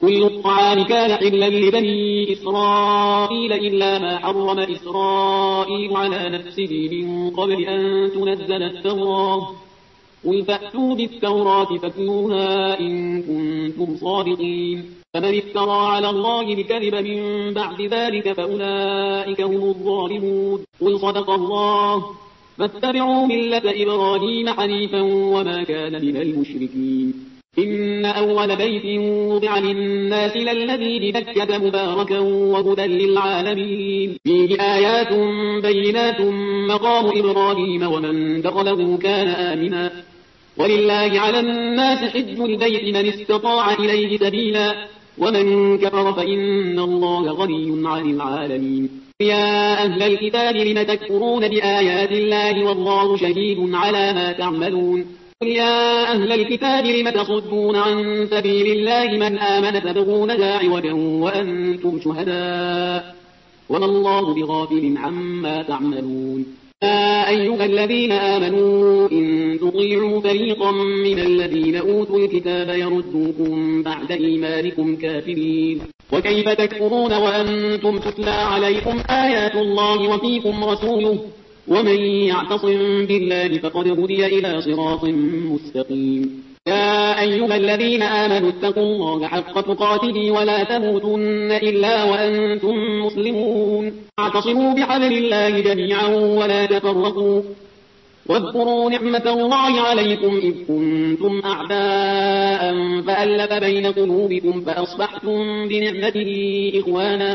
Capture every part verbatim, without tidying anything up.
كل الطعام كان حلا لبني إسرائيل إلا ما حرم إسرائيل على نفسه من قبل أن تنزل التوراة قل فأتوا بالتوراة فاتلوها إن كنتم صادقين فمن افترى على الله الكذب من بعد ذلك فأولئك هم الظالمون قل صدق الله فاتبعوا ملة إبراهيم حنيفا وما كان من المشركين إن أول بيت وضع للناس للذي ببكة مباركا وهدى للعالمين فيه آيات بينات مقام إبراهيم ومن دخله كان آمنا ولله على الناس حج البيت من استطاع إليه سبيلا ومن كفر فإن الله غني عن العالمين يا أهل الكتاب لم تكفرون بآيات الله والله شهيد على ما تعملون يا أهل الكتاب لم تصدون عن سبيل الله من آمن تبغونها عوجا وأنتم شهداء وما الله بغافل عما تعملون يا أيها الذين آمنوا إن تطيعوا فريقا من الذين أوتوا الكتاب يردوكم بعد إيمانكم كافرين وكيف تكفرون وأنتم تتلى عليكم آيات الله وفيكم رسوله ومن يعتصم بالله فقد هدي إلى صراط مستقيم يا أيها الذين آمنوا اتقوا الله حق تقاته ولا تموتن إلا وأنتم مسلمون اعتصموا بحبل الله جميعا ولا تفرقوا واذكروا نعمة الله عليكم إذ كنتم أعداء فألف بين قلوبكم فأصبحتم بنعمته إخوانا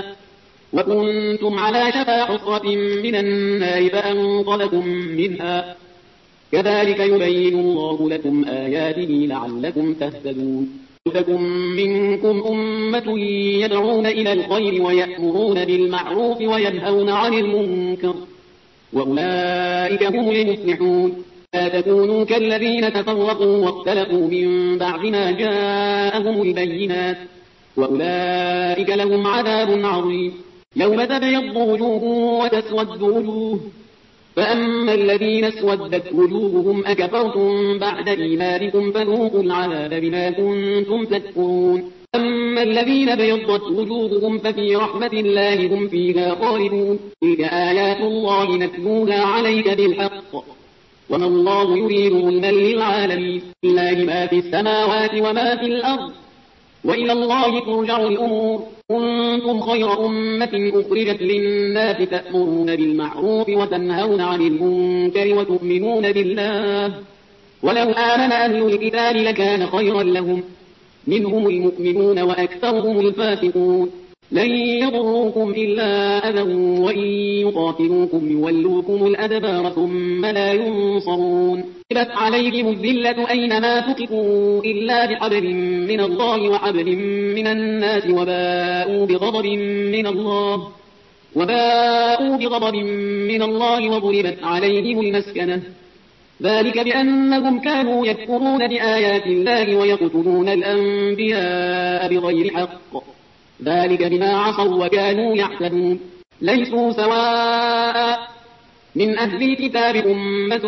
وكنتم على شفا حفرة من النار فأنقذكم منها كذلك يبين الله لكم آياته لعلكم تهتدون تكن منكم أمة يدعون إلى الخير ويأمرون بالمعروف وينهون عن المنكر وأولئك هم المفلحون لا تكونوا كالذين تفرقوا واختلفوا من بعد ما جاءهم البينات وأولئك لهم عذاب عظيم يوم تبيض وجوه وتسود وجوه فأما الذين اسودت وجوههم أكفرتم بعد إيمانكم فذوقوا العذاب بما كنتم تكفرون أما الذين بيضت وجوههم ففي رحمة الله هم فيها خالدون تلك آيات الله نتلوها عليك بالحق وما الله يريد ظلما للعالمين لله ما في السماوات وما في الأرض وإلى الله ترجع الأمور كنتم خير أمة أخرجت للناس تأمرون بالمعروف وتنهون عن المنكر وتؤمنون بالله ولو آمن أهل الكتاب لكان خيرا لهم منهم المؤمنون وأكثرهم الفاسقون لن يضروكم إلا أذى وإن يقاتلوكم يولوكم الأدبار ثم لا ينصرون كتبت عليهم الذلة أينما تقفوا إلا بحبل من الله وحبل من الناس وباءوا بغضب من الله وباءوا بغضب من الله وضربت عليهم المسكنة ذلك بأنهم كانوا يكفرون بآيات الله ويقتلون الأنبياء بغير حق ذلك بما عصوا وكانوا يعتدون ليسوا سواء من أهل الكتاب أمة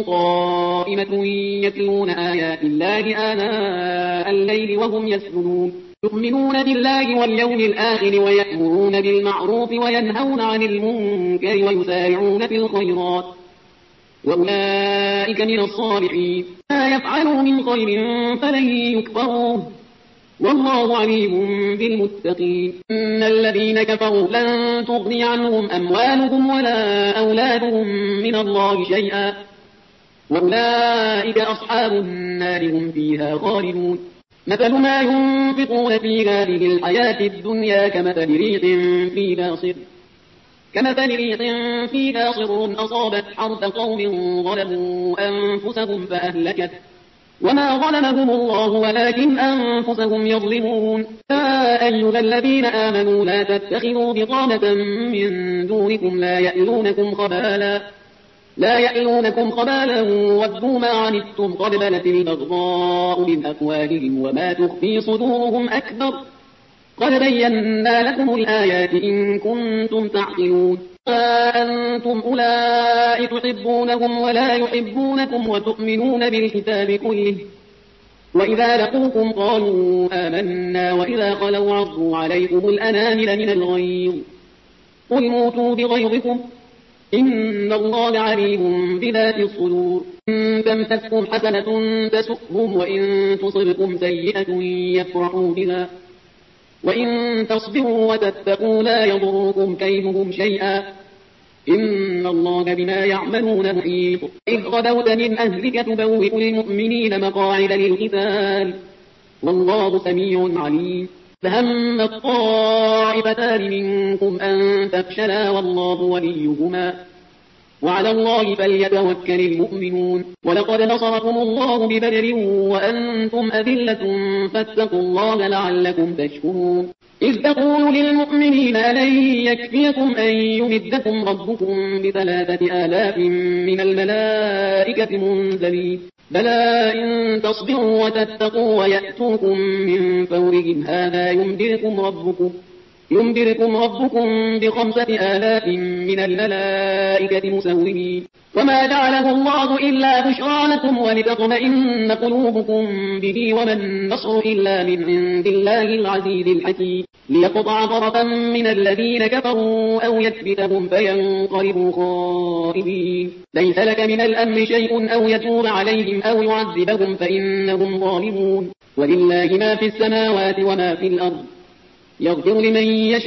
قائمة يتلون آيات الله آناء الليل وهم يسجدون يؤمنون بالله واليوم الآخر ويأمرون بالمعروف وينهون عن المنكر ويسارعون في الخيرات وأولئك من الصالحين ما يفعلوا من خير فلن يكفروه والله عليم بالمتقين إن الذين كفروا لن تغني عنهم أموالهم ولا أولادهم من الله شيئا وأولئك أصحاب النار هم فيها خالدون مثل ما ينفقون في هذه الحياة الدنيا كمثل ريح في ناصر كمثل ريح في ناصر أصابت حرث قوم ظلموا أنفسهم فأهلكت وما ظلمهم الله ولكن أنفسهم يظلمون يا أيها الذين آمنوا لا تتخذوا بطانة من دونكم لا يألونكم خبالا لا يألونكم خبالا ودوا ما عنتم قد بلت البغضاء من أفواههم وما تخفي صدورهم أكبر قد بينا لكم الآيات إن كنتم تعقلون أنتم أولئك تحبونهم ولا يحبونكم وتؤمنون بالكتاب كله وإذا لقوكم قالوا آمنا وإذا خلوا عضوا عليكم الأنامل من الغيظ قل موتوا بغيظكم إن الله عليم بذات الصدور إن تمسسكم حسنة تسؤهم وإن تصبكم سيئة يفرحوا بها وإن تصبروا وتتقوا لا يضركم كيدهم شيئا إن الله بما يعملون محيط إذ غدوت من أهلك تبوئ المؤمنين مقاعد للقتال والله سميع عليم فهم الطائفتان منكم أن تفشلا والله وليهما وعلى الله فليتوكل المؤمنون ولقد نصركم الله ببدر وأنتم أذلة فاتقوا الله لعلكم تشكرون إذ تقول للمؤمنين ألن يكفيكم أن يمدكم ربكم بثلاثة آلاف من الملائكة منزلين بلى إن تصبروا وتتقوا ويأتوكم من فورهم هذا يمدركم ربكم يمدركم ربكم بخمسة آلاف من الملائكة مسومين وما جعله الله إلا بشرى لكم ولتطمئن قلوبكم به وما النصر إلا من عند الله العزيز الحكيم ليقطع طرفا من الذين كفروا أو يكبتهم فينقلبوا خائبين ليس لك من الأمر شيء أو يتوب عليهم أو يعذبهم فإنهم ظالمون ولله ما في السماوات وما في الأرض يغفر لمن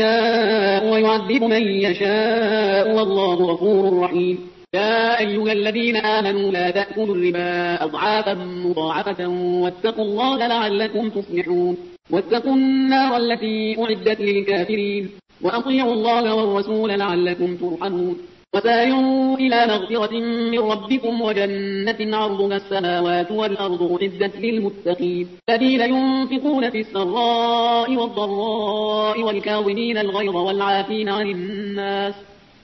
يشاء ويعذب من يشاء والله غفور رحيم يا أيها الذين آمنوا لا تأكلوا الربا أضعافا مضاعفة واتقوا الله لعلكم تفلحون واتقوا النار التي أعدت للكافرين وأطيعوا الله والرسول لعلكم ترحمون وسارعوا إلى مغفرة من ربكم وجنة عرضها السماوات والأرض أعدت للمتقين الذين ينفقون في السراء والضراء والكاظمين الغيظ والعافين عن الناس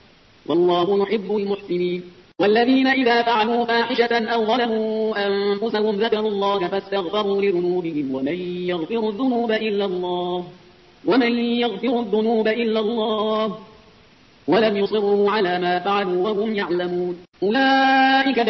والله يحب المحسنين والذين إذا فعلوا فاحشة أو ظلموا أنفسهم ذكروا الله فاستغفروا لذنوبهم ومن يغفر الذنوب إلا الله ومن يغفر الذنوب إلا الله ولم يصروا على ما فعلوا وهم يعلمون أولئك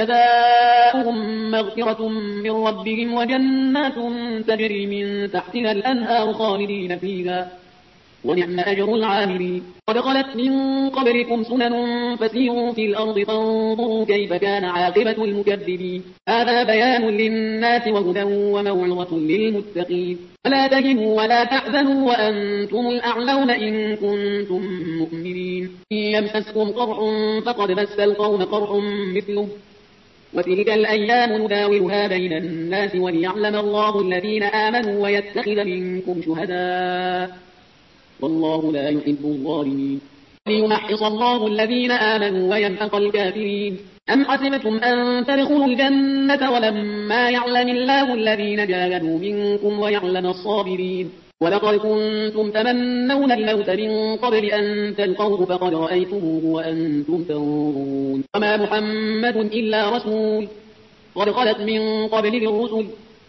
جزاؤهم مغفرة من ربهم وجنات تجري من تحتها الأنهار خالدين فيها ونعم أجر العاملين قد خلت من قبلكم سنن فسيروا في الأرض فانظروا كيف كان عاقبة المكذبين هذا بيان للناس وهدى وموعظة للمتقين ولا تهنوا ولا تحزنوا وأنتم الأعلون إن كنتم مؤمنين إن يمسسكم قرح فقد مس القوم قرح مثله وتلك الأيام نداولها بين الناس وليعلم الله الذين آمنوا ويتخذ منكم شهداء والله لا يحب الظالمين ليمحص الله الذين آمنوا ويمحق الكافرين أم حسبتم أن تدخلوا الجنة ولما يعلم الله الذين جاهدوا منكم ويعلم الصابرين ولقد كنتم تمنون الموت من قبل أن تلقوه فقد رأيتموه وأنتم تنظرون وما محمد إلا رسول قد خلت من قبله الرسل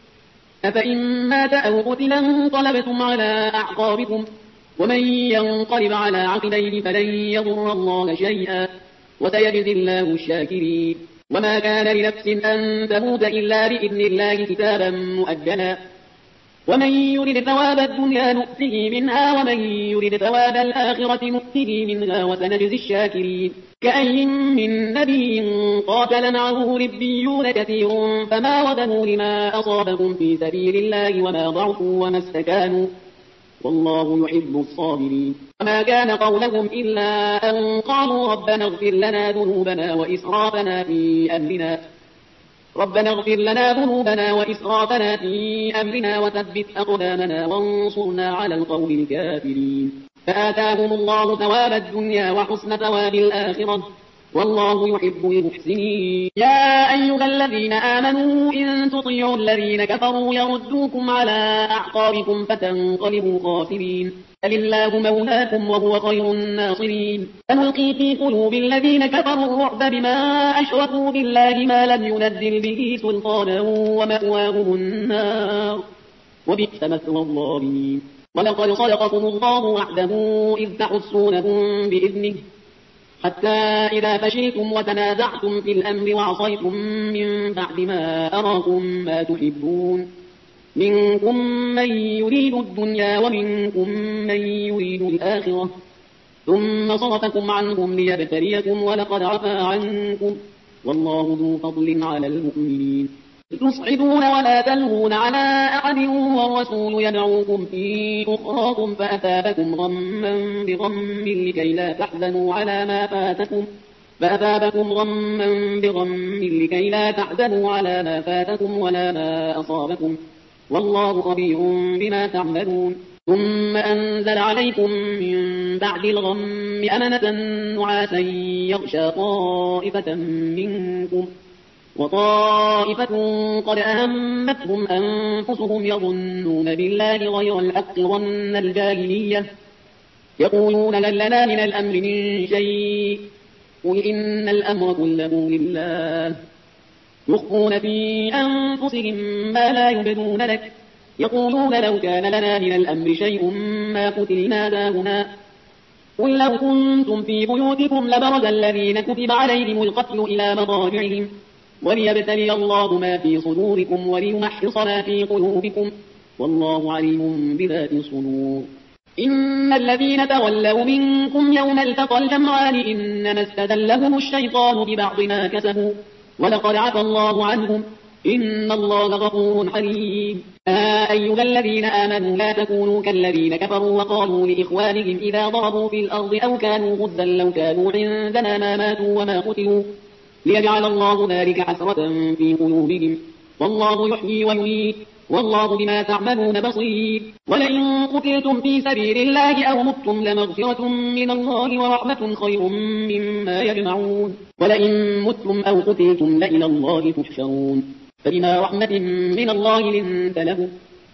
أفإن مات أو قتل انقلبتم على أعقابكم ومن ينقلب على عقبيه فلن يضر الله شيئا وسيجزي الله الشاكرين وما كان لنفس أن تموت إلا بإذن الله كتابا مؤجلا ومن يرد ثواب الدنيا نؤته منها ومن يرد ثواب الآخرة نؤته منها وسنجزي الشاكرين كأي من نبي قاتل معه ربيون كثير فما وذنوا لما أصابهم في سبيل الله وما ضعفوا وما استكانوا والله يحب الصابرين وما كان قولهم إلا أن قالوا ربنا اغفر لنا ذنوبنا وإسرافنا في أمرنا ربنا اغفر لنا ذنوبنا وإسرافنا في أمرنا وثبت أقدامنا وانصرنا على القوم الكافرين فآتاهم الله ثواب الدنيا وحسن ثواب الآخرة والله يحب المحسنين يا أيها الذين آمنوا إن تطيعوا الذين كفروا يردوكم على أعقابكم فتنقلبوا خاسرين فلله مولاكم وهو خير الناصرين سنلقي في قلوب الذين كفروا الرعب بما أشركوا بالله ما لم ينزل به سلطانا ومأواهم النار وبئس مثوى الظالمين ولقد صدقكم الله وعده إذ تحسونهم بإذنه حتى إذا فشلتم وتنازعتم في الأمر وعصيتم من بعد ما أراكم ما تحبون منكم من يريد الدنيا ومنكم من يريد الآخرة ثم صرفكم عنهم ليبتليكم ولقد عفا عنكم والله ذو فضل على المؤمنين. تصعدون ولا تلغون على أحد والرسول يدعوكم في أخراكم فأثابكم غما بغم لكي لا تحزنوا على ما فاتكم فأثابكم غما بغم لكي لا تحزنوا على ما فاتكم ولا ما أصابكم والله خبير بما تعملون. ثم أنزل عليكم من بعد الغم أمنة نعاسا يغشى طائفة منكم وطائفة قد أهمتهم أنفسهم يظنون بالله غير الحق ظن الجاهلية يقولون لن لنا من الأمر من شيء قل إن الأمر كله لله يخفون في أنفسهم ما لا يبدون لك يقولون لو كان لنا من الأمر شيء ما قتلنا هاهنا قل لو كنتم في بيوتكم لبرز الذين كتب عليهم القتل إلى مضاجعهم وليبتلي الله ما في صدوركم وليمحص ما في قلوبكم والله عليم بذات الصدور. إن الذين تولوا منكم يوم التقى الجمعان إنما استدلهم الشيطان ببعض ما كسبوا ولقد عفى الله عنهم إن الله غفور حليم. آه أيها الذين آمنوا لا تكونوا كالذين كفروا وقالوا لإخوانهم إذا ضربوا في الأرض أو كانوا غزا لو كانوا عندنا ما ماتوا وما قتلوا ليجعل الله ذلك حسرة في قلوبهم والله يحيي ويميت والله بما تعملون بصير. ولئن قتلتم في سبيل الله أو متم لمغفرة من الله ورحمة خير مما يجمعون. ولئن متم أو قتلتم لإلى الله تحشرون. فبما رحمة من الله لنت له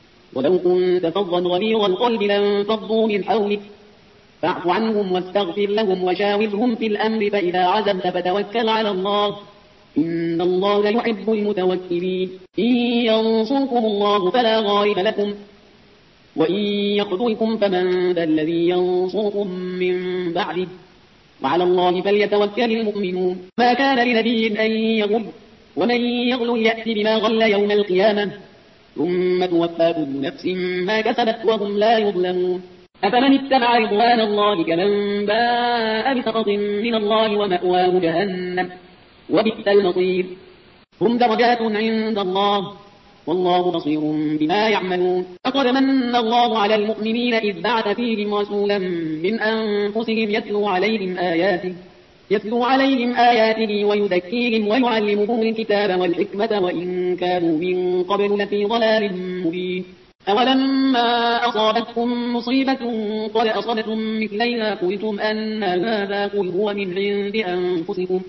ولو كنت فظا غليظ القلب لانفضوا من حولك فاعف عنهم واستغفر لهم وشاورهم في الأمر فإذا عزمت فتوكل على الله إن الله يحب المتوكلين. إن ينصركم الله فلا غالب لكم وإن يخذلكم فمن ذا الذي ينصركم من بعده وعلى الله فليتوكل المؤمنون. ما كان لنبي أن يغل ومن يغل يأتي بما غل يوم القيامة ثم توفى كل نفس ما كسبت وهم لا يظلمون. أفمن اتبع رضوان الله كمن باء بسخط من الله ومأواه جهنم وبئس المصير. هم درجات عند الله والله بصير بما يعملون. لقد من الله على المؤمنين إذ بعث فيهم رسولا من أنفسهم يتلو عليهم آياته يتلو عليهم آياته ويزكيهم ويعلمهم الكتاب والحكمة وإن كانوا من قبل لفي ضلال مبين. أولما أصابتكم مصيبة قد أصبتم مثليها قلتم أن هذا قل هو من عند أنفسكم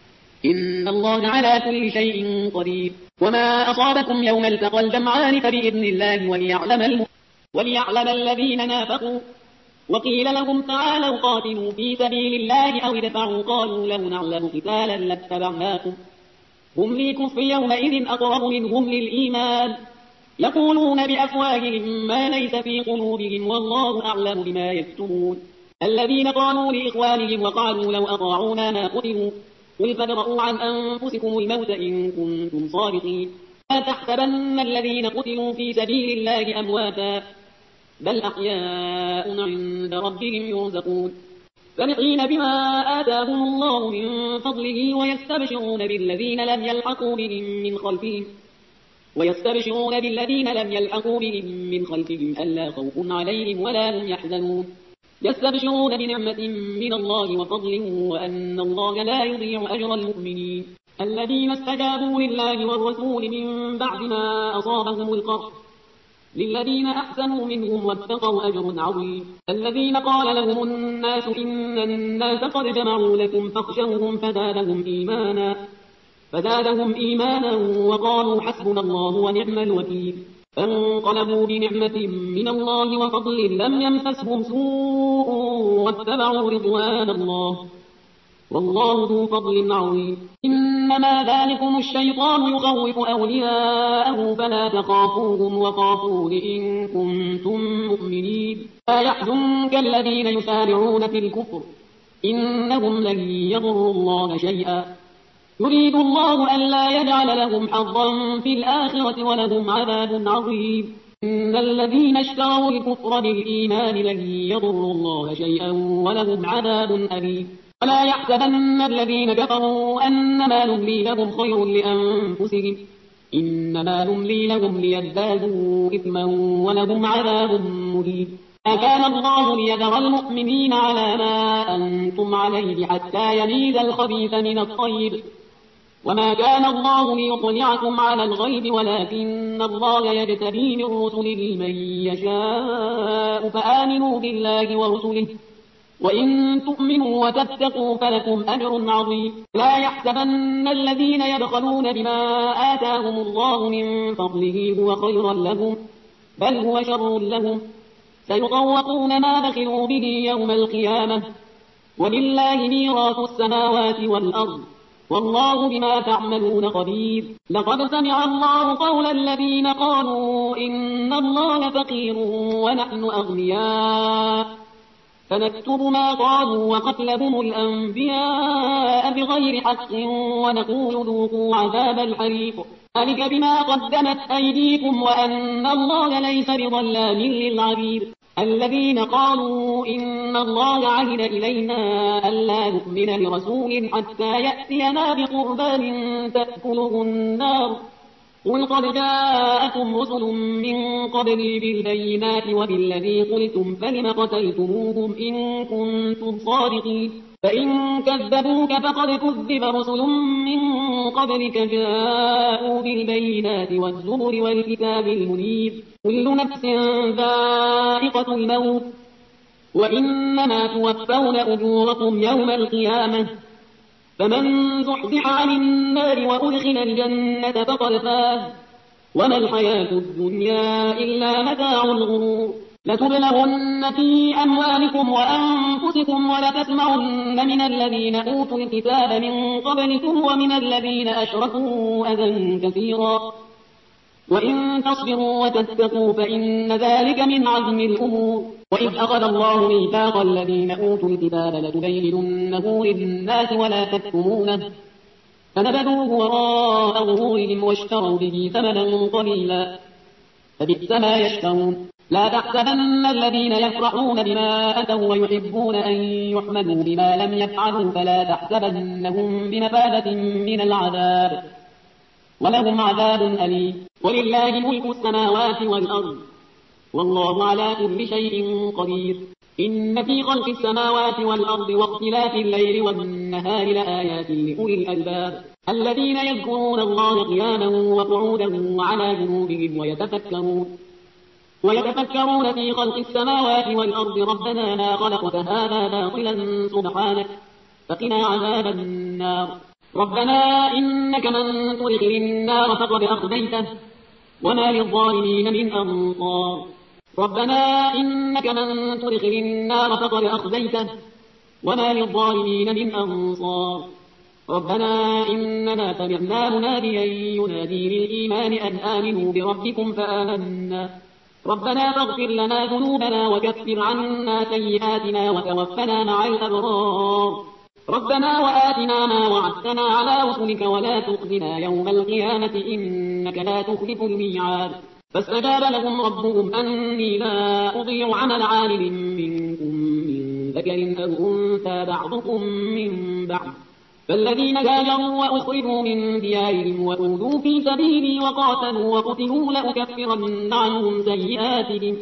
إن الله على كل شيء قدير. وما أصابكم يوم التقى الجمعان فبإذن الله وليعلم, الم... وليعلم الذين نافقوا وقيل لهم تعالوا قاتلوا في سبيل الله أو ادفعوا قالوا لو نعلم قتالا لاتبعناكم هم للكفر يومئذ أقرب منهم للإيمان يقولون بأفواههم ما ليس في قلوبهم والله أعلم بما يكتمون. الذين قالوا لإخوانهم وقالوا لو أطاعونا ما قتلوا قل فادرءوا عن أنفسكم الموت إن كنتم صادقين. لا تحسبن الذين قتلوا في سبيل الله أمواتا بل أحياء عند ربهم يرزقون فرحين بما آتاهم الله من فضله ويستبشرون بالذين لم يلحقوا بهم من خلفهم ويستبشرون بالذين لم يلحقوا بهم من خلفهم ألا خوف عليهم ولا هم يحزنون. يستبشرون بنعمة من الله وفضل وأن الله لا يضيع أجر المؤمنين. الذين استجابوا لله والرسول من بعد ما أصابهم القرح للذين أحسنوا منهم واتقوا أجر عظيم. الذين قال لهم الناس إن الناس قد جمعوا لكم فاخشوهم فزادهم إيمانا فزادهم إيمانا وقالوا حسبنا الله ونعم الوكيل. فانقلبوا بنعمة من الله وفضل لم يمسسهم سوء واتبعوا رضوان الله والله ذو فضل عظيم. إنما ذلكم الشيطان يخوف أولياءه فلا تخافوهم وخافون إن كنتم مؤمنين. لا يحزنك الذين يسارعون في الكفر إنهم لن يضروا الله شيئا يريد الله ألا يجعل لهم حظا في الآخرة ولهم عذاب عظيم. إن الذين اشتروا الكفر بالإيمان لن يضروا الله شيئا ولهم عذاب أليم. ولا يحسبن الذين كفروا أنما نملي لهم خير لأنفسهم إنما نملي لهم ليزدادوا إثما ولهم عذاب مهين. ما كان الله ليذر المؤمنين على ما أنتم عليه حتى يميز الخبيث من الطيب وما كان الله ليطلعكم على الغيب ولكن الله يجتبي من رسله من يشاء فآمنوا بالله ورسله وإن تؤمنوا وتتقوا فلكم أجر عظيم. لا يحسبن الذين يبخلون بما آتاهم الله من فضله هو خيرا لهم بل هو شر لهم سيطوقون ما بخلوا به يوم القيامة ولله ميراث السماوات والأرض والله بما تعملون خبير. لقد سمع الله قول الذين قالوا إن الله فقير ونحن أغنياء فنكتب ما قالوا وقتلهم الأنبياء بغير حق ونقول ذوقوا عذاب الحريق ذلك بما قدمت أيديكم وأن الله ليس بظلام للعبيد. الذين قالوا إن الله عهد إلينا ألا نؤمن لرسول حتى يأتينا بقربان تأكله النار قل قد جاءكم رسل من قبلي بالبينات وبالذي قلتم فلم قتلتموهم إن كنتم صادقين فإن كذبوك فقد كذب رسل من قبلك جاءوا بالبينات والزبر والكتاب المنير كل نفس ذائقة الموت وإنما توفون أجوركم يوم القيامة فمن زحزح عن النار وأدخل الجنة فقد فاز وما الحياة الدنيا إلا متاع الغرور. لتبلغن في أموالكم وأنفسكم ولتسمعن من الذين أوتوا الكتاب من قبلكم ومن الذين أشركوا أذى كثيرا وإن تصبروا وتتقوا فإن ذلك من عزم الأمور. وإذ أخذ الله ميثاق الذين أوتوا الكتاب لتبيننه للناس ولا تكتمونه فنبذوه وراء ظهورهم واشتروا به ثمنا قليلا فبئس ما يشترون. لا تحسبن الذين يفرحون بما أتوا ويحبون أن يحمدوا بما لم يفعلوا فلا تحسبنهم بمفازة من العذاب ولهم عذاب أليم. ولله ملك السماوات والأرض والله على كل شيء قدير. إن في خلق السماوات والأرض واختلاف الليل والنهار لآيات لأولي الألباب الذين يذكرون الله قياما وقعودا وعلى جنوبهم ويتفكرون ويتفكرون في خلق السماوات والأرض ربنا ما خلقت هذا باطلا سبحانك فقنا عذاب النار. ربنا إنك من تدخل النار فقد أخزيته وما للظالمين من أنصار. ربنا إنك من تدخل النار فقد أخزيته وما للظالمين من أنصار. ربنا إننا سمعنا مناديا ينادي للإيمان أن آمنوا بربكم فآمنا ربنا فاغفر لنا ذنوبنا وكفر عنا سيئاتنا وتوفنا مع الأبرار. ربنا وآتنا ما وعدتنا على رسلك ولا تخزنا يوم القيامة إنك لا تخلف الميعاد. فاستجاب لهم ربهم أني لا أضيع عمل عامل منكم من ذكر أو أنثى بعضكم من بعض فالذين هاجروا وأخرجوا من ديارهم وأوذوا في سبيلي وقاتلوا وقتلوا لأكفرن عنهم سيئاتهم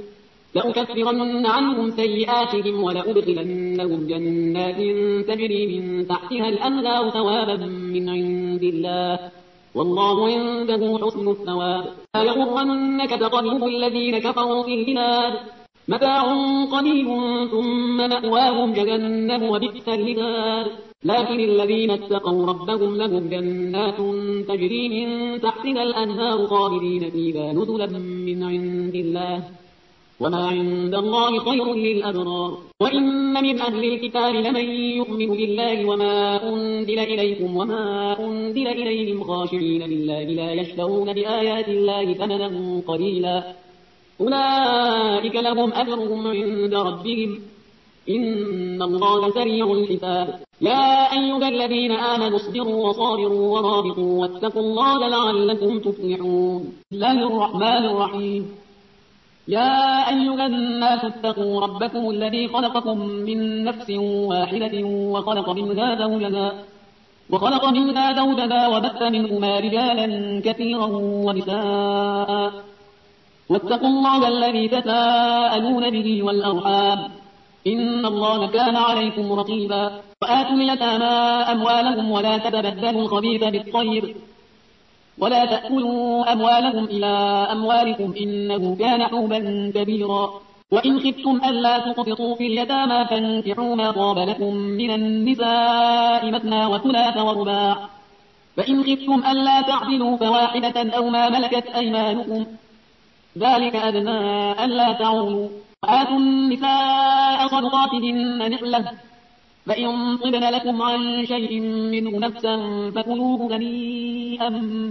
لأكفرن عنهم سيئاتهم ولأدخلنهم جنات تجري من تحتها الأنهار ثوابا من عند الله والله عنده حسن الثواب. لا يغرنك تقلب الذين كفروا في البلاد متاع قليل ثم مأواهم جهنم وبئس المهاد. لكن الذين اتقوا ربهم لهم جنات تجري من تحتها الأنهار خالدين فيها نزلا من عند الله وما عند الله خير للأبرار. وإن من أهل الكتاب لمن يؤمن بالله وما أنزل إليكم وما أنزل إليهم خاشعين لله لا يشترون بآيات الله ثمنا قليلا أولئك لهم أجرهم عند ربهم إن الله سريع الحساب. يا أيها الذين آمنوا اصبروا وصابروا ورابطوا واتقوا الله لعلكم تفلحون. بسم الله الرحمن الرحيم. يا أيها الناس اتقوا ربكم الذي خلقكم من نفس واحدة وخلق منها زوجها وخلق منها زوجها وبث منهما رجالا كثيرا ونساء واتقوا الله الذي تساءلون به والأرحام إن الله كان عليكم رقيبا. وآتوا اليتامى أموالهم ولا تتبدلوا الخبيث بالطيب ولا تأكلوا أموالهم إلى أموالكم إنه كان حوبا كبيرا. وإن خفتم ألا تقسطوا في اليتامى فانكحوا ما طاب لكم من النساء مثنى وثلاث ورباع فإن خفتم ألا تعدلوا فواحدة أو ما ملكت أيمانكم ذلك أدنى ألا تعولوا. وآتوا النساء صدقاتهن نحلة فإن طبن لكم عن شيء منه نفسا فكلوه هنيئا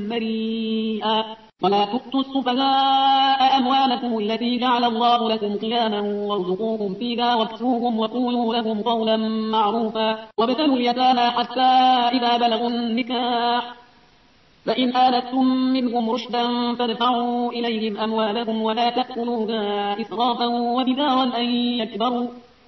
مريئا. ولا تؤتوا السفهاء أموالكم التي جعل الله لكم قياما وارزقوهم فيها واكسوهم وقولوا لهم قولا معروفا. وابتلوا اليتامى حتى إذا بلغوا النكاح فإن آنستم منهم رشدا فادفعوا إليهم أموالهم ولا تأكلوها إسرافا وبدارا أن يكبروا.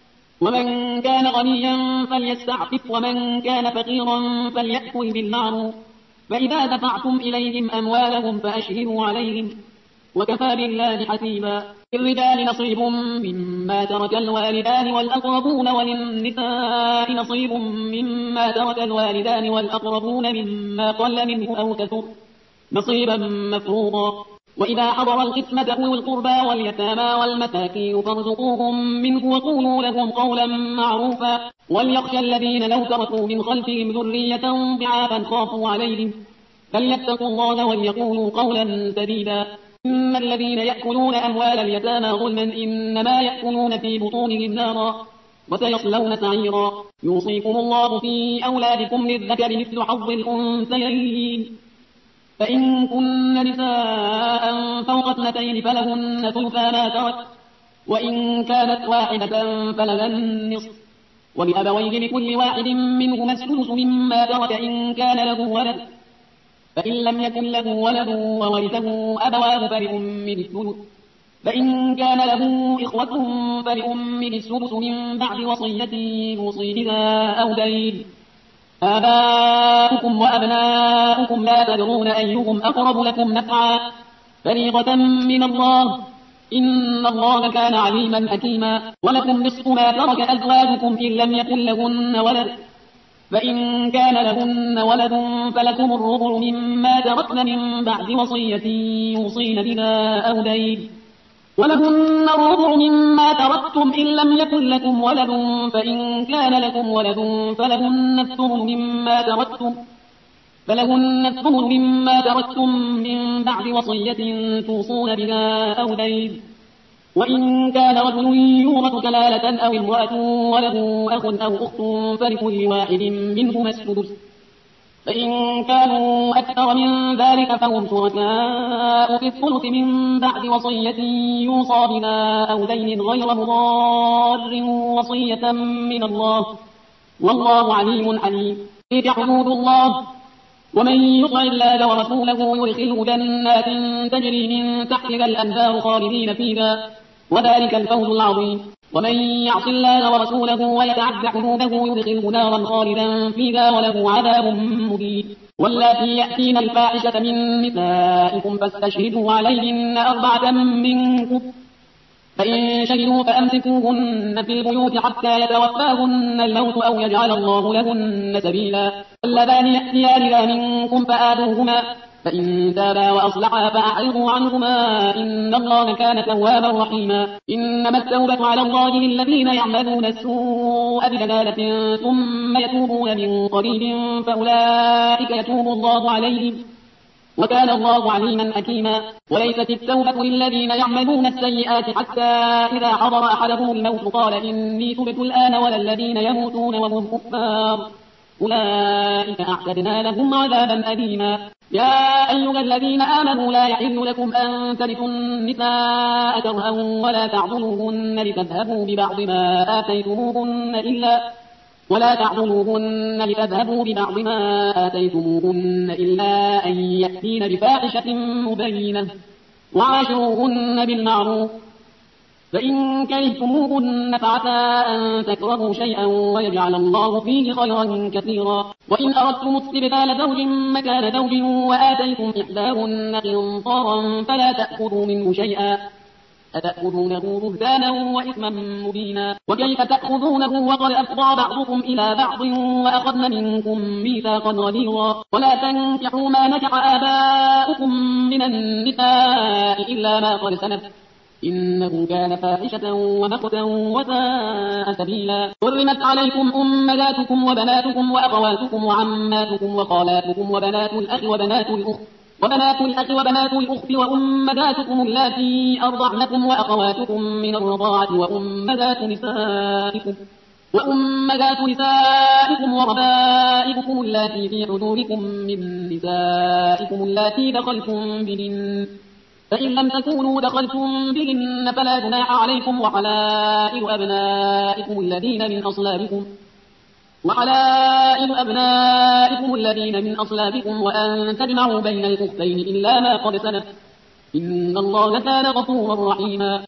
ومن كان غنيا فليستعفف ومن كان فقيرا فليأكل بالمعروف. فإذا دفعتم إليهم أموالهم فأشهدوا عليهم وكفى بالله حسيبا. للرجال نصيب مما ترك الوالدان والأقربون وللنساء نصيب مما ترك الوالدان والأقربون مما قل منه أو كثر نصيبا مفروضا. وإذا حضر القسمة أولو القربى واليتامى والمساكين فارزقوهم منه وقولوا لهم قولا معروفا. وليخشى الذين لو تركوا من خلفهم ذرية ضعافا خافوا عليهم فليتقوا الله وليقولوا قولا سديدا. إن الذين يأكلون أموال اليتامى ظلما إنما يأكلون في بطونهم نارا وسيصلون سعيرا. يوصيكم الله في أولادكم للذكر مثل حظ الأنثيين فإن كن نساء فوق اثنتين فلهن ثلثا ما ترك وإن كانت واحدة فلها النصف ولأبويه لكل واحد منهما السدس مما ترك إن كان له ولد فإن لم يكن له ولد وورثه أبواه فلأمه الثلث فإن كان له إخوة فلأمه السدس من بعد وصية يوصي بها أو دين. آباؤكم وأبناؤكم لا تدرون أيهم أقرب لكم نفعا فريضة من الله إن الله كان عليما حكيما. ولكم نصف ما ترك أزواجكم إن لم يكن لهن ولد فإن كان لهن ولد فلكم الربع مما تركن من بعد وصية يوصين بها أو دين. ولهن الربع مما تركتم إن لم يكن لكم ولد فإن كان لكم ولد فلهن الثمن مما تركتم فلهن الثمن مما تركتم من بعد وصية توصون بها أو دين. وإن كان رجل يورث كلالة أو امرأة وله أخ أو أخت فلكل واحد منهما السدس فإن كانوا أكثر من ذلك فهم شركاء في الثلث من بعد وصية يوصى بها أو دين غير مضار وصية من الله والله عليم حليم. تلك حدود الله ومن يطع الله ورسوله يدخله جنات تجري من تحتها الأنهار خالدين فيها وذلك الفوز العظيم. ومن يعص الله ورسوله ويتعد حدوده يدخله نارا خالدا فيها وله عذاب مهين. واللاتي يأتين الفاحشة من نسائكم فاستشهدوا عليهن أربعة منكم فإن شهدوا فأمسكوهن في البيوت حتى يتوفاهن الموت أو يجعل الله لهن سبيلا. واللذان يأتيانها منكم فآذوهما فإن تابا وأصلحا فأعرضوا عنهما إن الله كان توابا رحيما. إنما التوبة على الله للذين يعملون السوء بجهالة ثم يتوبون من قريب فأولئك يتوب الله عليهم وكان الله عليما حكيما. وليست التوبة للذين يعملون السيئات حتى إذا حضر أحدهم الموت قال إني تبت الآن ولا الذين يموتون وهم كفار أولئك أعتدنا لهم عذابا أليما. يا أيها الذين آمنوا لا يحل لكم أن ترثوا النساء كرها ولا تعضلوهن لتذهبوا ببعض ما آتيتموهن إلا ولا تعضلوهن لتذهبوا ببعض ما آتيتموهن إلا أن يأتين بفاحشة مبينة وعاشروهن بالمعروف فإن كرهتموهن فعسى أن تكرهوا شيئا ويجعل الله فيه خيرا كثيرا. وإن أردتم استبدال زوج مكان زوج وآتيتم إحداهن قنطارا فلا تأخذوا منه شيئا أتأخذونه بهتانا وإثما مبينا. وكيف تأخذونه وقد أفضى بعضكم إلى بعض وأخذن منكم ميثاقا غليظا. ولا تنكحوا ما نكح آباؤكم من النساء إلا ما قد سلف إنه كان فاحشة ومقتا وساء سبيلا. حرمت عليكم أمهاتكم وبناتكم وأخواتكم وعماتكم وخالاتكم وبنات الأخ وبنات الأخت وبنات الأخ وبنات الأخت وأمهاتكم اللاتي أرضعنكم وأخواتكم من الرضاعة وأمهات نسائكم وأمهات نسائكم وربائبكم اللاتي في حجوركم من نسائكم اللاتي دخلتم بهن فإن لم تكونوا دخلتم بهن فلا جناح عليكم وحلائل أبنائكم الذين من أصلابكم وحلائل أبنائكم الذين من أصلابكم وأن تجمعوا بين الأختين إلا ما قد سلف إن الله كان غفورا رحيما.